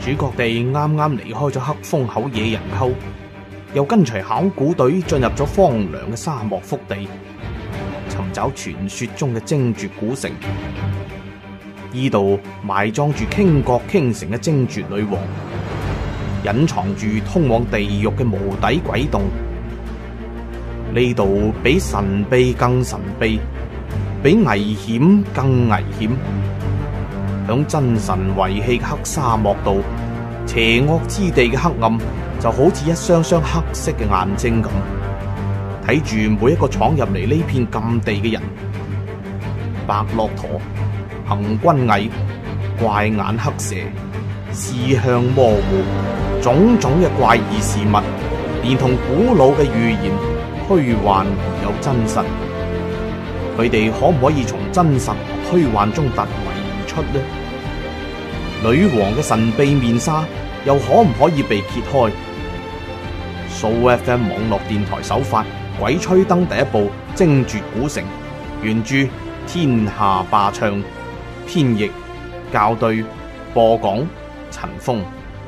主角哋啱啱離開咗黑風口野人溝，又跟隨考古隊進入咗荒涼嘅沙漠腹地，尋找傳說中嘅精絕古城。呢度埋葬住傾國傾城嘅精絕女王，隱藏住通往地獄嘅無底鬼洞。呢度比神秘更神秘，比危險更危險。響真神遺棄嘅黑沙漠度，邪惡之地嘅黑暗就好似一雙雙黑色嘅眼睛咁，睇住每一個闖入嚟呢片禁地嘅人。白駱駝、行軍蟻、怪眼黑蛇、視向模糊，種種嘅怪異事物，連同古老嘅預言，虛幻而有真實。佢哋可唔可以從真實虛幻中突圍而出呢？女王嘅神秘面紗又可唔可以被揭開？SooFM 網絡電台首發《鬼吹燈》第一部《精絕古城》，原著天下霸唱，編譯校對，播講陳峰。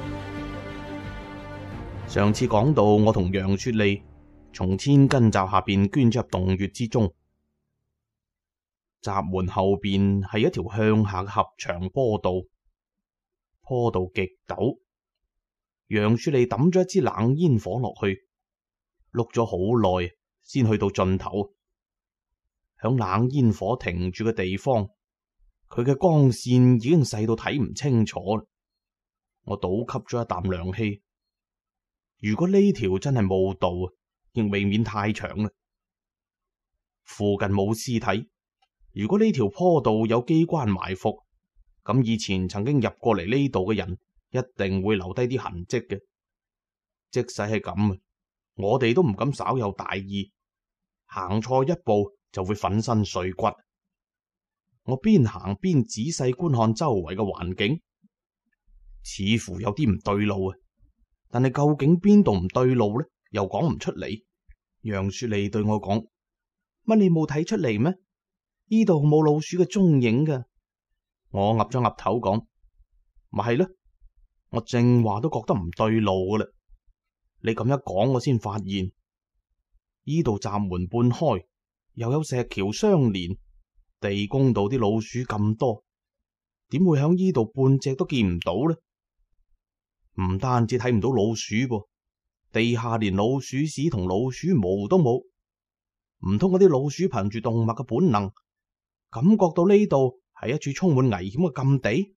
上次講到我同楊雪莉從千斤閘下邊捐咗入洞穴之中，閘門後邊係一條向下嘅狹長坡道，坡道極陡。楊雪莉抌咗一支冷煙火落去，碌咗好耐先去到盡頭。響冷煙火停住嘅地方，佢嘅光線已經細到睇唔清楚。我倒吸咗一啖涼氣。如果呢條真係墓道，亦未免太長啦。附近冇屍體，如果呢條坡道有機關埋伏，咁以前曾經入過嚟呢度嘅人一定會留低啲痕跡嘅。即使係咁，我哋都唔敢稍有大意，行錯一步就會粉身碎骨。我邊行邊仔細觀看周圍嘅環境，似乎有啲唔對路啊！但係究竟邊度唔對路呢？又講唔出嚟。楊雪莉對我講：乜你冇睇出嚟咩？呢度冇老鼠嘅蹤影㗎。我岌咗岌頭講：咪係咯，我正話都覺得唔對路噶啦。你咁一講，我先發現呢度閘門半開，又有石橋相連，地宮度啲老鼠咁多，點會響呢度半隻都見唔到呢？唔單止睇唔到老鼠噃，地下連老鼠屎同老鼠毛都冇。唔通嗰啲老鼠憑住動物嘅本能，感覺到呢度係一處充滿危險嘅禁地？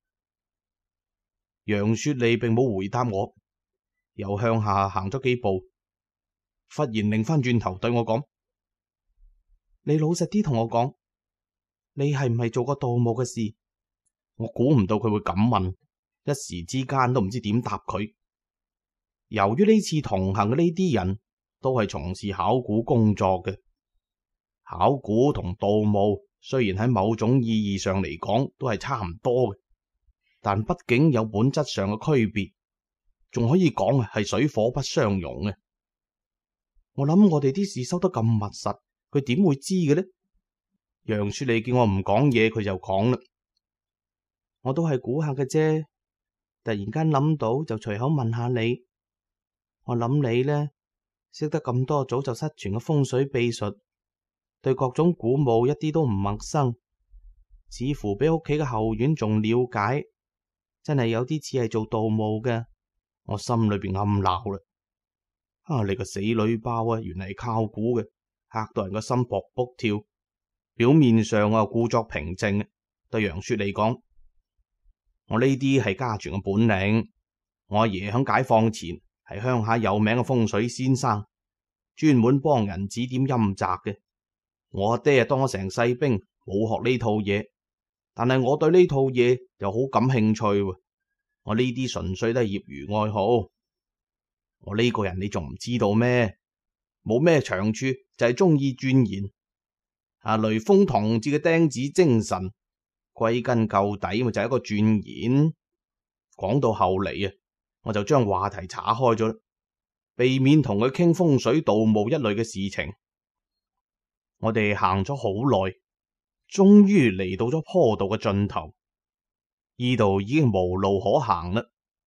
楊雪莉並冇回答我，又向下行咗幾步，忽然擰翻轉頭對我講：你老實啲同我講，你係唔係做過盜墓嘅事？我估唔到佢會咁問，一時之間都唔知點答佢。由於呢次同行嘅呢啲人都係從事考古工作嘅，考古同盜墓雖然喺某種意義上嚟講都係差唔多嘅，但畢竟有本質上嘅區別，仲可以講係水火不相容嘅。我諗我哋啲事收得咁密實，佢點會知嘅呢？楊雪莉見我唔講嘢，佢就講啦：我都係估下嘅啫，突然間諗到就隨口問下你。我諗你呢，識得咁多早就失傳嘅風水秘術，對各種古墓一啲都唔陌生，似乎比屋企嘅後院仲了解，真係有啲似係做盜墓嘅。我心裏邊暗鬧啦：你個死女包啊，原嚟係靠估嘅，嚇到人個心卜卜跳。表面上我故作平靜，對楊雪莉講：我呢啲係家傳嘅本領，我阿爺響解放前係鄉下有名嘅風水先生，專門幫人指點陰宅嘅。我阿爹當咗成世兵，冇學呢套嘢，但係我對呢套嘢又好感興趣。我呢啲純粹都係業餘愛好。我呢個人你仲唔知道咩？冇咩長處，就係中意鑽研。雷鋒同志嘅釘子精神，歸根究底咪就係一個鑽研。講到後嚟啊，我就將話題岔開咗，避免同佢傾風水盜墓一類嘅事情。我哋行咗好耐，終於嚟到咗坡道嘅盡頭。呢度已經無路可行啦，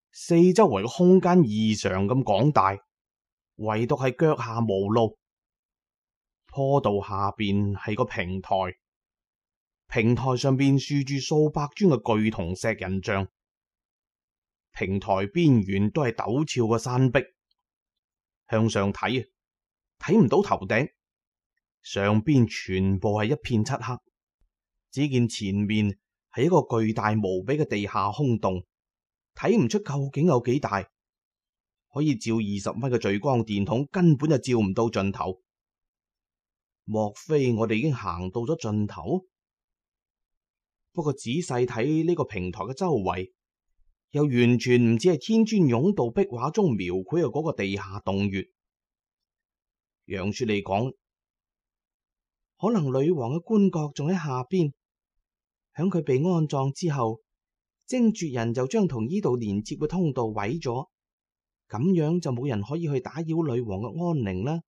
四周圍嘅空間異常咁廣大，唯獨係腳下無路。坡道下邊係個平台，平台上邊豎住數百尊嘅巨銅石人像，平台邊緣都係陡峭嘅山壁。向上睇啊，睇唔到頭頂，上邊全部係一片漆黑，只見前面係一個巨大無比嘅地下空洞，睇唔出究竟有幾大，可以照20米嘅聚光電筒根本就照唔到盡頭。莫非我哋已經行到咗盡頭？不過仔細睇呢個平台嘅周圍，又完全唔似係天尊甬道壁畫中描繪嘅嗰個地下洞穴。楊雪嚟講，可能女王嘅棺椁仲喺下邊，響佢被安葬之後，精絕人就將同呢度連接嘅通道毀咗，咁樣就冇人可以去打擾女王嘅安寧啦。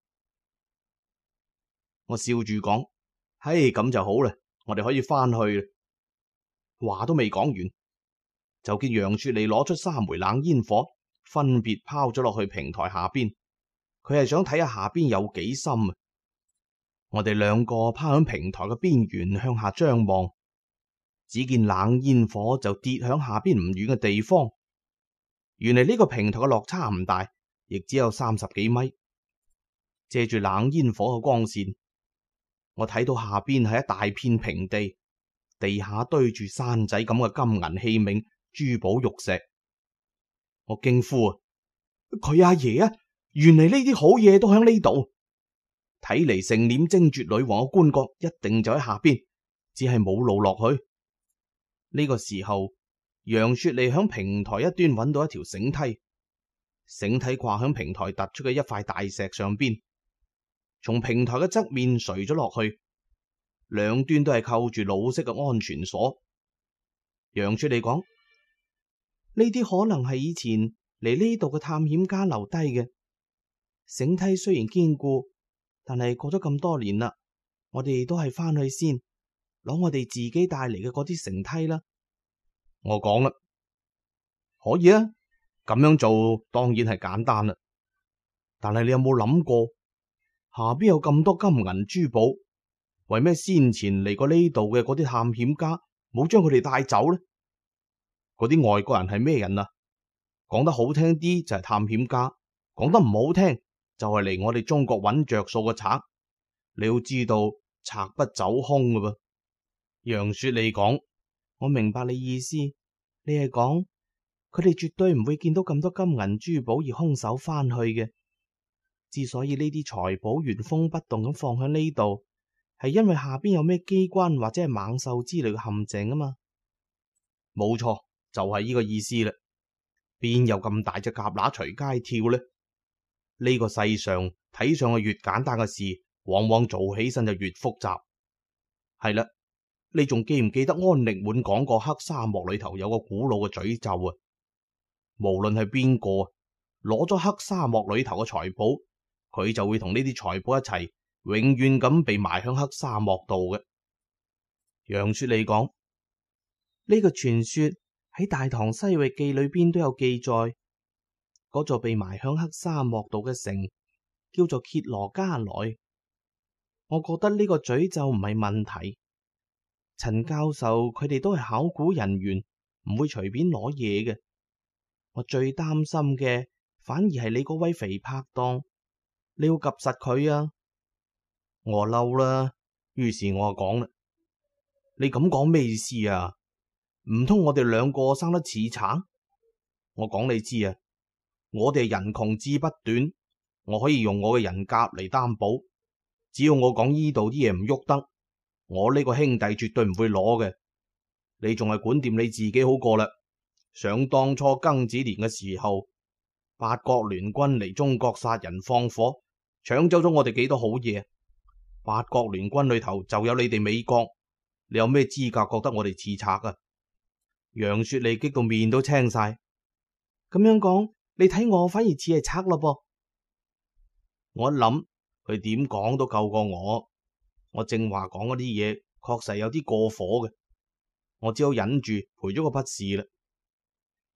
我笑住講：嘿，咁就好啦，我哋可以翻去啦。話都未講完，就見楊雪嚟攞出3枚冷煙火，分別拋咗落去平台下邊。佢係想睇下下邊有幾深啊！我哋兩個趴響平台嘅邊緣向下張望，只見冷煙火就跌響下邊唔遠嘅地方。原嚟呢個平台嘅落差唔大，亦只有30幾米。借住冷煙火嘅光線，我睇到下邊係一大片平地，地下堆住山仔咁嘅金銀器皿、珠寶玉石。我驚呼啊！佢阿爺啊！原嚟呢啲好嘢都喺呢度。睇嚟盛斂精絕女王嘅棺椁一定就喺下邊，只係冇路落去。呢個時候，楊雪莉響平台一端揾到一條繩梯，繩梯掛響平台突出嘅一塊大石上邊，從平台嘅側面垂咗落去，兩端都係扣住老式嘅安全鎖。楊雪莉講：呢啲可能係以前嚟呢度嘅探險家留低嘅。繩梯雖然堅固，但係過咗咁多年啦，我哋都係翻去先，攞我哋自己帶嚟嘅嗰啲繩梯啦。我講啦，可以啊，咁樣做當然係簡單啦。但係你有冇諗過，下邊有咁多金銀珠寶，為咩先前嚟過呢度嘅嗰啲探險家冇將佢哋帶走呢？嗰啲外國人係咩人啊？講得好聽啲就係探險家，講得唔好聽，就係嚟我哋中國揾着數嘅賊。你要知道，賊不走空㗎噃。楊雪莉講：我明白你意思，你係講佢哋絕對唔會見到咁多金銀珠寶而空手翻去嘅。之所以呢啲財寶原封不動咁放喺呢度，係因為下邊有咩機關或者係猛獸之類嘅陷阱啊嘛。冇錯，就係呢個意思啦。邊有咁大隻蛤乸隨街跳呢？呢個世上睇上去越簡單嘅事，往往做起身就越複雜。係啦，你仲記唔記得安力滿講過黑沙漠裏頭有個古老嘅詛咒啊？無論係邊個攞咗黑沙漠裏頭嘅財寶，佢就會同呢啲財寶一齊，永遠咁被埋響黑沙漠度嘅。楊雪莉講：呢個傳說喺《大唐西域記》裏邊都有記載。嗰座被埋響黑沙漠度嘅城叫做揭羅加萊。我覺得呢個詛咒唔係問題。陳教授佢哋都係考古人員，唔會隨便攞嘢嘅。我最擔心嘅反而係你嗰位肥拍檔，你要及實佢啊！我嬲啦，於是我就講啦：你咁講咩意思啊？唔通我哋兩個生得似賊？我講你知啊！我哋人窮志不短，我可以用我嘅人格嚟擔保，只要我講呢度啲嘢唔喐得，我呢個兄弟絕對唔會攞嘅。你仲係管掂你自己好過啦。想當初庚子年嘅時候，八國聯軍嚟中國殺人放火，搶走咗我哋幾多好嘢。八國聯軍裏頭就有你哋美國，你有咩資格覺得我哋似賊啊？楊雪莉激到面都青晒。咁樣講，你睇我反而似係賊咯噃。我一諗，佢點講都救過我。我正話講嗰啲嘢確實有啲過火嘅，我只好忍住賠咗個不是啦。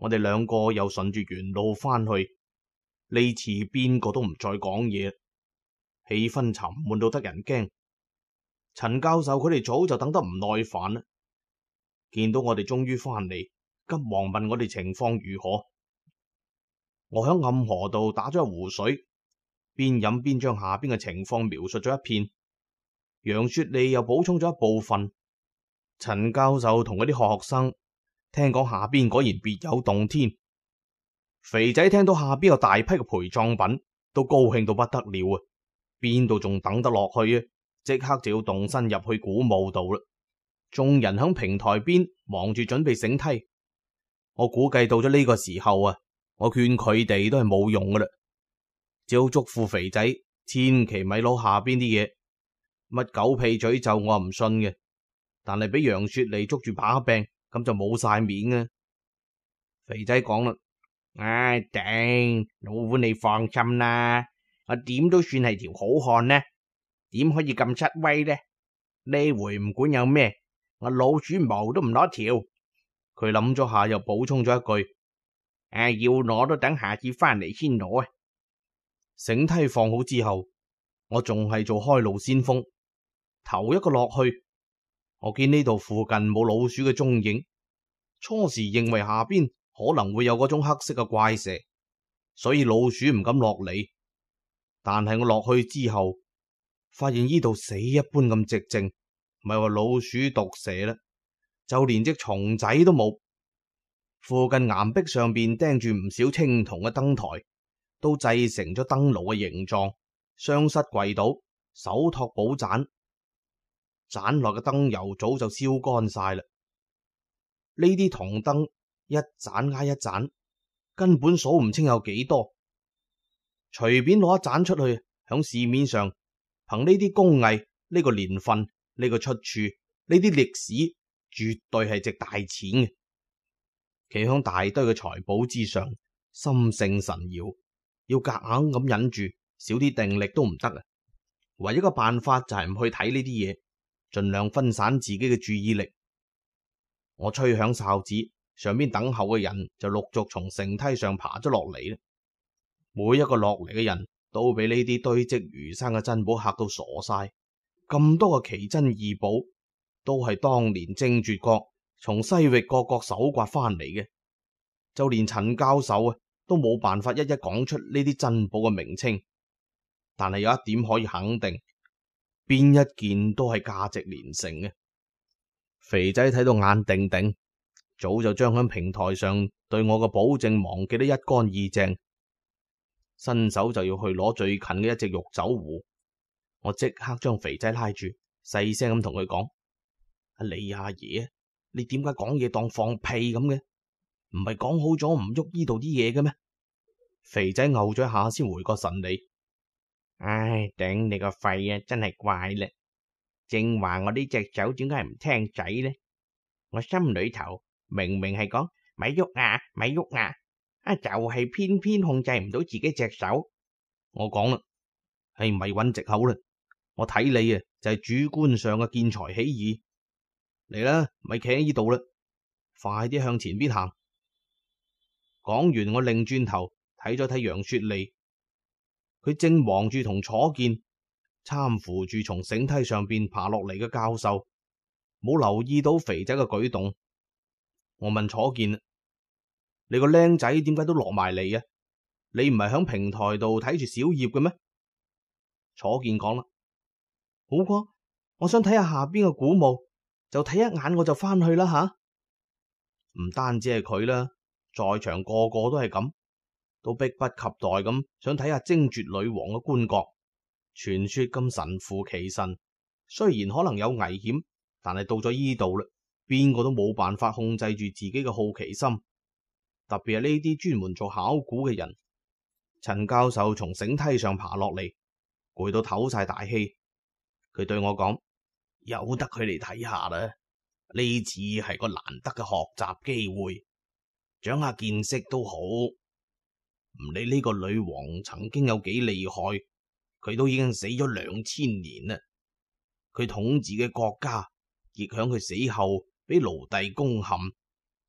我哋兩個又順住原路翻去，呢次邊個都唔再講嘢，氣氛沉悶到得人驚。陳教授佢哋早就等得唔耐煩啦，見到我哋終於翻嚟，急忙問我哋情況如何。我喺暗河度打咗一壺水，邊飲邊將下邊嘅情況描述咗一遍。楊雪莉又補充咗一部分。陳教授同嗰啲學生聽講下邊果然別有洞天。肥仔聽到下邊有大批嘅陪葬品，都高興到不得了啊！邊度仲等得落去啊？即刻就要動身入去古墓度啦。眾人響平台邊忙住準備繩梯。我估計到咗呢個時候啊，我勸佢哋都係冇用噶啦。只好囑咐肥仔千祈咪攞下邊啲嘢，乜狗屁詛咒我唔信嘅。但係俾楊雪莉捉住把柄，咁就冇晒面啊！肥仔講啦，唉頂，老虎你放心啦，我點都算係條好漢呢，點可以咁失威呢？呢回唔管有咩，我老鼠毛都唔攞條。佢諗咗下，又補充咗一句，要攞都等下次翻嚟先攞啊！繩梯放好之後，我仲係做開路先鋒，頭一個落去。我見呢度附近冇老鼠嘅蹤影，初時認為下邊可能會有嗰種黑色嘅怪蛇，所以老鼠唔敢落嚟。但係我落去之後，發現呢度死一般咁寂靜，唔係話老鼠毒蛇啦，就連隻蟲仔都冇。附近岩壁上邊釘住唔少青銅嘅燈台，都製成咗燈爐嘅形狀，雙膝跪倒，手托寶盞。盞落嘅燈油早就燒乾晒啦。呢啲銅燈一盞挨一盞，根本數唔清有幾多。隨便攞一盞出去，響市面上憑呢啲工藝、呢個年份、呢個出處、呢啲歷史，絕對係值大錢嘅。企響大堆嘅財寶之上，心聖神搖，要夾硬咁忍住，少啲定力都唔得啊！唯一個辦法就係唔去睇呢啲嘢，盡量分散自己嘅注意力。我吹響哨子，上邊等候嘅人就陸續從繩梯上爬咗落嚟啦。每一個落嚟嘅人都俾呢啲堆積如山嘅珍寶嚇到傻晒。咁多個奇珍異寶都係當年正絕國從西域各國搜刮翻嚟嘅，就連陳教授啊都冇辦法一一講出呢啲珍寶嘅名稱。但係有一點可以肯定，邊一件都係價值連城嘅。肥仔睇到眼定定，早就將響平台上對我嘅保證忘記得一乾二淨，伸手就要去攞最近嘅一隻玉酒壺。我即刻將肥仔拉住，細聲咁同佢講：你阿爺，你點解講嘢當放屁咁嘅？唔係講好咗唔喐呢度啲嘢嘅咩？肥仔嘔咗一下先回過神嚟。唉，頂你個肺啊！真係怪啦，正話我呢隻酒點解唔聽仔呢？我心裏頭明明係講咪喐啊，咪喐啊，就係偏偏控制唔到自己隻手。我講啦，咪搵藉口啦，我睇你啊就係主觀上嘅見財起意。嚟啦，咪企喺呢度啦，快啲向前邊行。講完，我擰轉頭睇咗睇楊雪莉。佢正忙住同楚健攙扶住從繩梯上邊爬落嚟嘅教授，冇留意到肥仔嘅舉動。我問楚健：你個僆仔點解都落埋嚟啊？你唔係響平台度睇住小葉嘅咩？楚健講啦：好啩，我想睇下下邊嘅古墓，就睇一眼我就翻去啦吓。唔單止係佢啦，在場個個都係咁。都迫不及待咁想睇下精絕女王嘅棺椁，傳說咁神乎其神，雖然可能有危險，但係到咗依度啦，邊個都冇辦法控制住自己嘅好奇心，特別係呢啲專門做考古嘅人。陳教授從繩梯上爬落嚟，攰到唞晒大氣，佢對我講：由得佢嚟睇下啦，呢次係個難得嘅學習機會，長下見識都好。唔理呢個女王曾經有幾厲害，佢都已經死咗2000年啦。佢統治嘅國家亦響佢死後俾奴隸攻陷，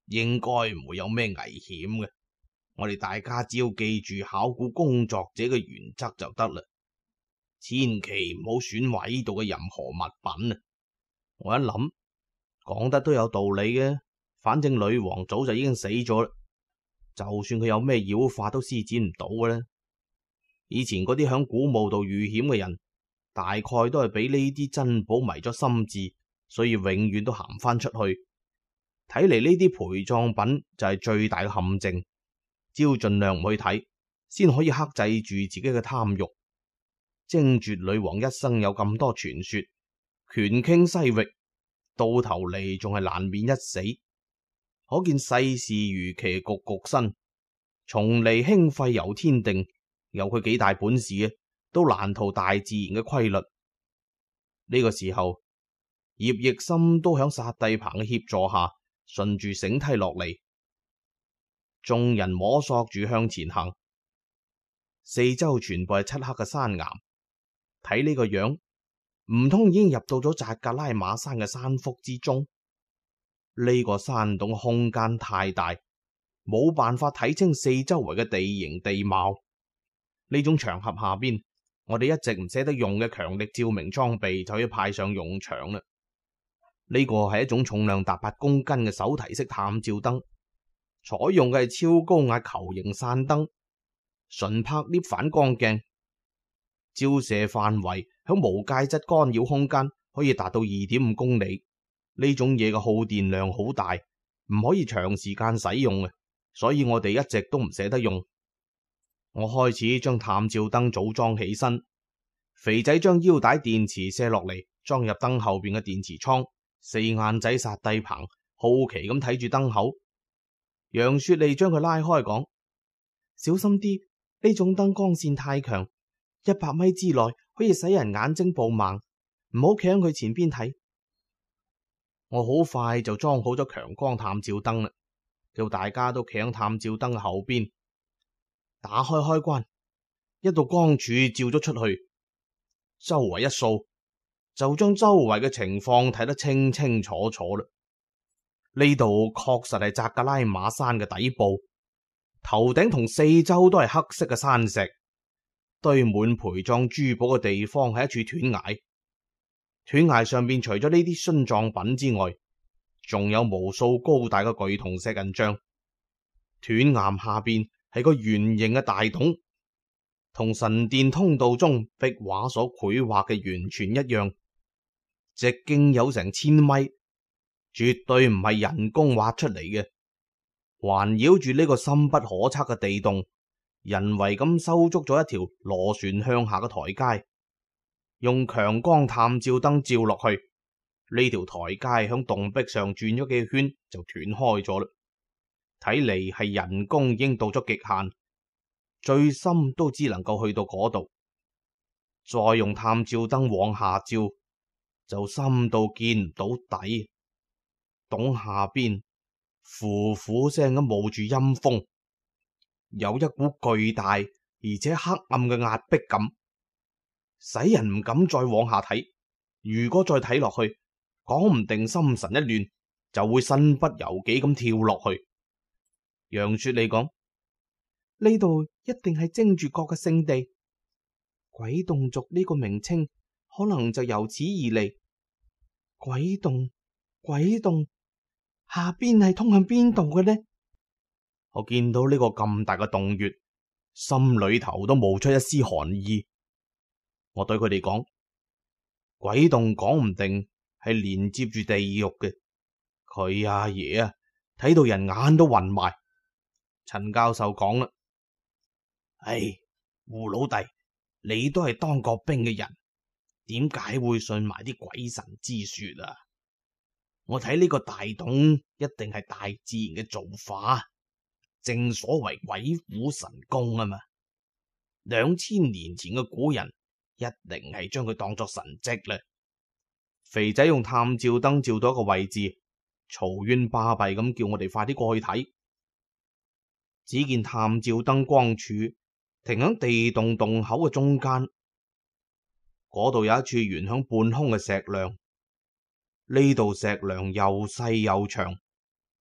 應該唔會有咩危險嘅。我哋大家只要記住考古工作者嘅原則就得啦，千祈唔好損壞呢度嘅任何物品啊！我一諗，講得都有道理嘅，反正女王早就已經死咗啦，就算佢有咩妖法都施展唔到嘅啦。以前嗰啲響古墓度遇險嘅人，大概都係俾呢啲珍寶迷咗心智，所以永遠都行翻出去。睇嚟呢啲陪葬品就係最大嘅陷阱，只要盡量唔去睇，先可以克制住自己嘅貪欲。精絕女王一生有咁多傳說，權傾西域，到頭嚟仲係難免一死，可見世事如棋，局局新。從嚟興廢由天定，有佢幾大本事嘅，都難逃大自然嘅規律。呢個時候，葉奕森都響薩帝鵬嘅協助下，順住繩梯落嚟，眾人摸索住向前行，四周全部係漆黑嘅山岩，睇呢個樣，唔通已經入到咗扎格拉瑪山嘅山腹之中？呢個山洞空間太大，冇辦法睇清四周圍嘅地形地貌。呢種場合下邊，我哋一直唔捨得用嘅強力照明裝備就要派上用場啦。呢個係一種重量達8公斤嘅手提式探照燈，採用嘅係超高壓球形散燈，純拍 lift 反光鏡，照射範圍響無介質干擾空間可以達到2.5公里。呢種嘢嘅耗電量好大，唔可以長時間使用嘅，所以我哋一直都唔捨得用。我開始將探照燈組裝起身，肥仔將腰帶電池卸落嚟，裝入燈後邊嘅電池倉。四眼仔薩帝鵬好奇咁睇住燈口，楊雪莉將佢拉開講：小心啲，呢種燈光線太強，100米之內可以使人眼睛暴盲，唔好企喺佢前邊睇。我好快就裝好咗強光探照燈啦，叫大家都企喺探照燈嘅後邊，打開開關，一道光柱照咗出去，周圍一掃，就將周圍嘅情況睇得清清楚楚啦。呢度確實係扎格拉瑪山嘅底部，頭頂同四周都係黑色嘅山石，堆滿陪葬珠寶嘅地方係一處斷崖。斷崖上邊除咗呢啲殉葬品之外，仲有無數高大嘅巨銅石人像。斷岩下邊係個圓形嘅大洞，同神殿通道中壁畫所繪畫嘅完全一樣，直徑有成1000米，絕對唔係人工挖出嚟嘅。環繞住呢個深不可測嘅地洞，人為咁修築咗一條螺旋向下嘅台階。用強光探照燈照落去，呢條台階響洞壁上轉咗幾圈就斷開咗啦。睇嚟係人工已經到咗極限，最深都只能夠去到嗰度。再用探照燈往下照，就深到見唔到底。洞下邊呼呼聲咁冒住陰風，有一股巨大而且黑暗嘅壓迫感，使人唔敢再往下睇。如果再睇落去，講唔定心神一亂，就會身不由己咁跳落去。楊雪莉講：呢度一定係精絕國嘅聖地，鬼洞族呢個名稱可能就由此而嚟。鬼洞，鬼洞，下邊係通向邊度嘅呢？我見到呢個咁大嘅洞穴，心裏頭都冒出一絲寒意。我對佢哋講：鬼洞講唔定係連接住地獄嘅。佢阿爺啊，睇到人眼都暈埋。陳教授講啦：唉，胡老弟，你都係當過兵嘅人，點解會信埋啲鬼神之說啊？我睇呢個大洞一定係大自然嘅造化，正所謂鬼斧神工啊嘛。2000年前嘅古人一定係將佢當作神蹟啦。肥仔用探照燈照到一個位置，嘈冤巴閉咁叫我哋快啲過去睇。只見探照燈光柱停響地洞洞口嘅中間，嗰度有一處懸響半空嘅石梁。呢度石梁又細又長，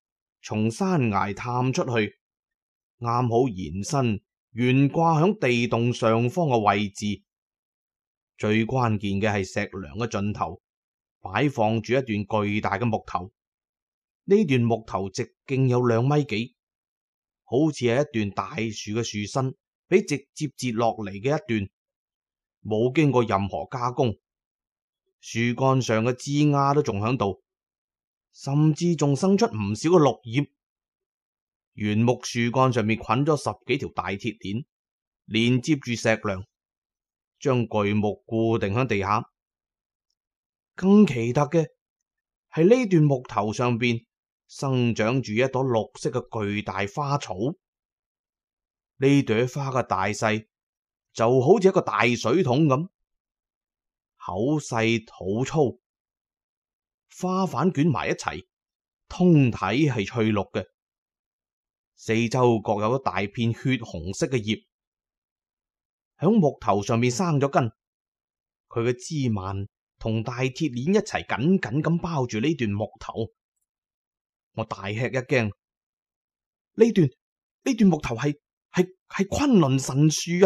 從山崖探出去，啱好延伸懸掛響地洞上方嘅位置。最關鍵嘅係石梁嘅盡頭擺放住一段巨大嘅木頭，呢段木頭直徑有2米幾，好似係一段大樹嘅樹身，俾直接截落嚟嘅一段，冇經過任何加工。樹幹上嘅枝丫都仲響度，甚至仲生出唔少嘅綠葉。原木樹幹上面捆咗10幾條大鐵鏈，連接住石梁，將巨木固定響地下。更奇特嘅係呢段木頭上邊生長住一朵綠色嘅巨大花草。呢朵花嘅大細就好似一個大水桶咁，口細土粗，花瓣捲埋一齊，通體係翠綠嘅，四周各有一大片血紅色嘅葉，響木頭上面生咗根，佢嘅枝蔓同大鐵鏈一齊緊緊咁包住呢段木頭。我大吃一驚，呢段木頭係崑崙神樹啊！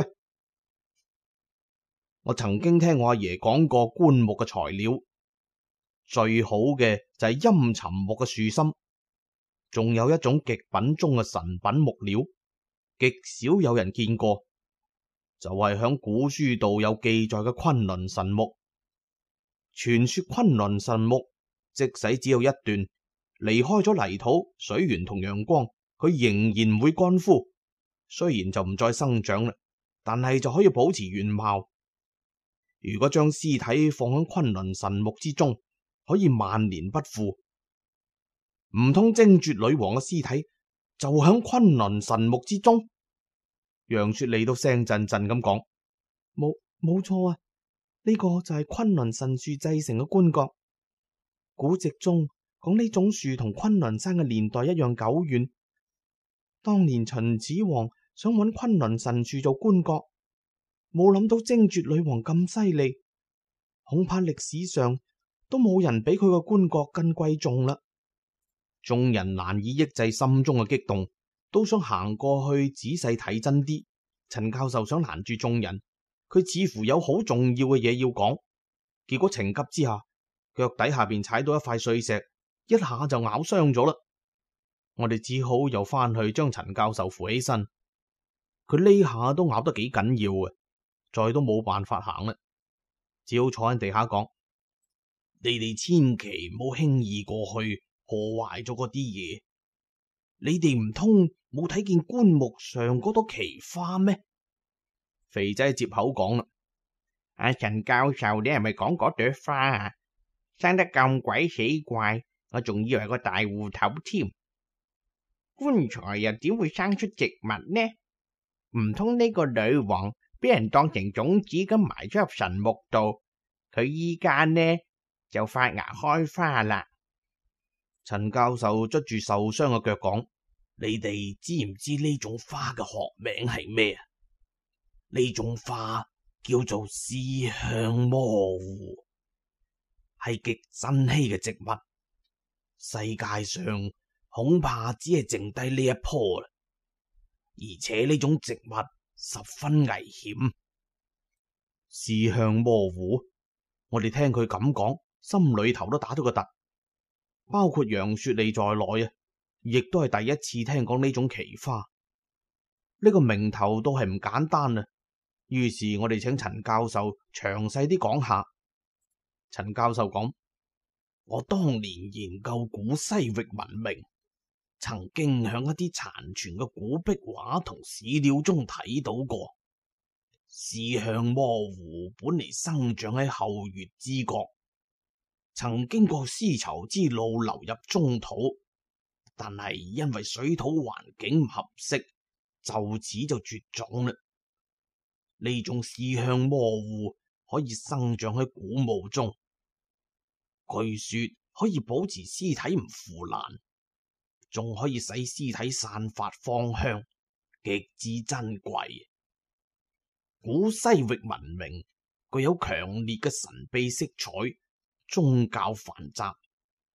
我曾經聽我阿爺講過，棺木嘅材料最好嘅就係陰沉木嘅樹心，仲有一種極品中嘅神品木料，極少有人見過，就係響古書度有記載嘅崑崙神木。傳說崑崙神木即使只有一段，離開咗泥土、水源同陽光，佢仍然唔會乾枯，雖然就唔再生長啦，但係就可以保持原貌。如果將屍體放喺崑崙神木之中，可以萬年不腐。唔通精絕女王嘅屍體就響崑崙神木之中？楊雪莉都聲震震咁講：冇錯啊，呢個就係崑崙神樹製成嘅棺椁。古籍中講呢種樹同崑崙山嘅年代一樣久遠。當年秦始皇想揾崑崙神樹做棺椁，冇諗到精絕女王咁犀利，恐怕歷史上都冇人比佢個棺椁更貴重啦。眾人難以抑制心中嘅激動，都想行過去仔細睇真啲。陳教授想攔住眾人，佢似乎有好重要嘅嘢要講，結果情急之下，腳底下邊踩到一塊碎石，一下就咬傷咗啦。我哋只好又翻去將陳教授扶起身，佢呢下都咬得幾緊要啊，再都冇辦法行啦，只好坐喺地下講：你哋千祈唔好輕易過去破壞咗嗰啲嘢。你哋唔通冇睇見棺木上嗰朵奇花咩？肥仔接口講啦：阿陳教授，你係咪講嗰朵花啊？生得咁鬼死怪，我仲以為個大芋頭添。棺材又點會生出植物呢？唔通呢個女王俾人當成種子咁埋咗入神木度，佢依家呢就發芽開花啦。陳教授捽住受傷嘅腳講：你哋知唔知呢種花嘅學名係咩啊？呢種花叫做思鄉魔芋，係極珍稀嘅植物，世界上恐怕只係剩低呢一棵啦。而且呢種植物十分危險。思鄉魔芋，我哋聽佢咁講，心裏頭都打咗個突。包括楊雪莉在內啊，亦都係第一次聽講呢種奇花。呢個名頭都係唔簡單啊。於是我哋請陳教授詳細啲講下。陳教授講：我當年研究古西域文明，曾經響一啲殘存嘅古壁畫同史料中睇到過，思鄉魔芋本嚟生長喺後月之國，曾經過絲綢之路流入中土，但係因為水土環境唔合適，就此就絕種啦。呢種思鄉魔芋可以生長喺古墓中，據說可以保持屍體唔腐爛，仲可以使屍體散發芳香，極之珍貴。古西域文明具有強烈嘅神秘色彩，宗教繁雜，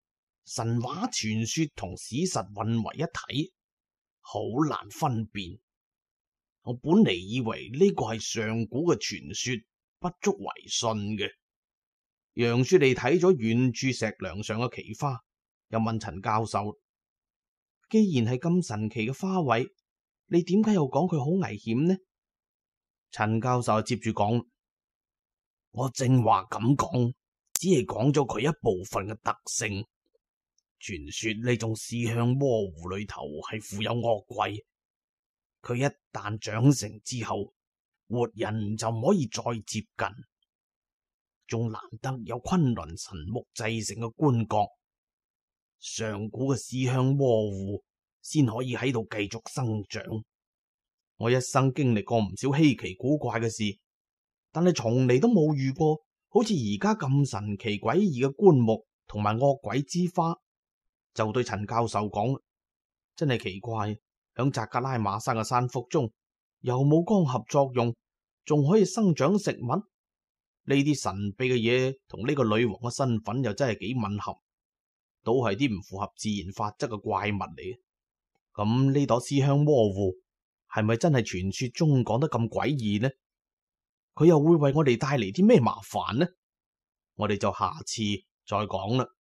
神話傳說同史實混為一體，好難分辨。我本嚟以為呢個係上古嘅傳說，不足為信嘅。楊雪莉睇咗遠處石梁上嘅奇花，又問陳教授：既然係咁神奇嘅花卉，你點解又講佢好危險呢？陳教授接住講：我正話咁講，只係講咗佢一部分嘅特性。傳說呢種屍香蝸狐裏頭係富有惡鬼，佢一旦長成之後，活人就唔可以再接近。仲難得有昆崙神木製成嘅棺椁，上古嘅屍香蝸狐先可以喺度繼續生長。我一生經歷過唔少稀奇古怪嘅事，但係從嚟都冇遇過好似而家咁神奇詭異嘅棺木同埋惡鬼之花。就對陳教授講：真係奇怪，響扎格拉瑪山嘅山腹中，又冇光合作用，仲可以生長食物。呢啲神秘嘅嘢同呢個女王嘅身份又真係幾吻合，都係啲唔符合自然法則嘅怪物嚟嘅。咁呢朵屍香蝸狐係咪真係傳說中講得咁詭異呢？佢又會為我哋帶嚟啲咩麻煩呢？我哋就下次再講啦。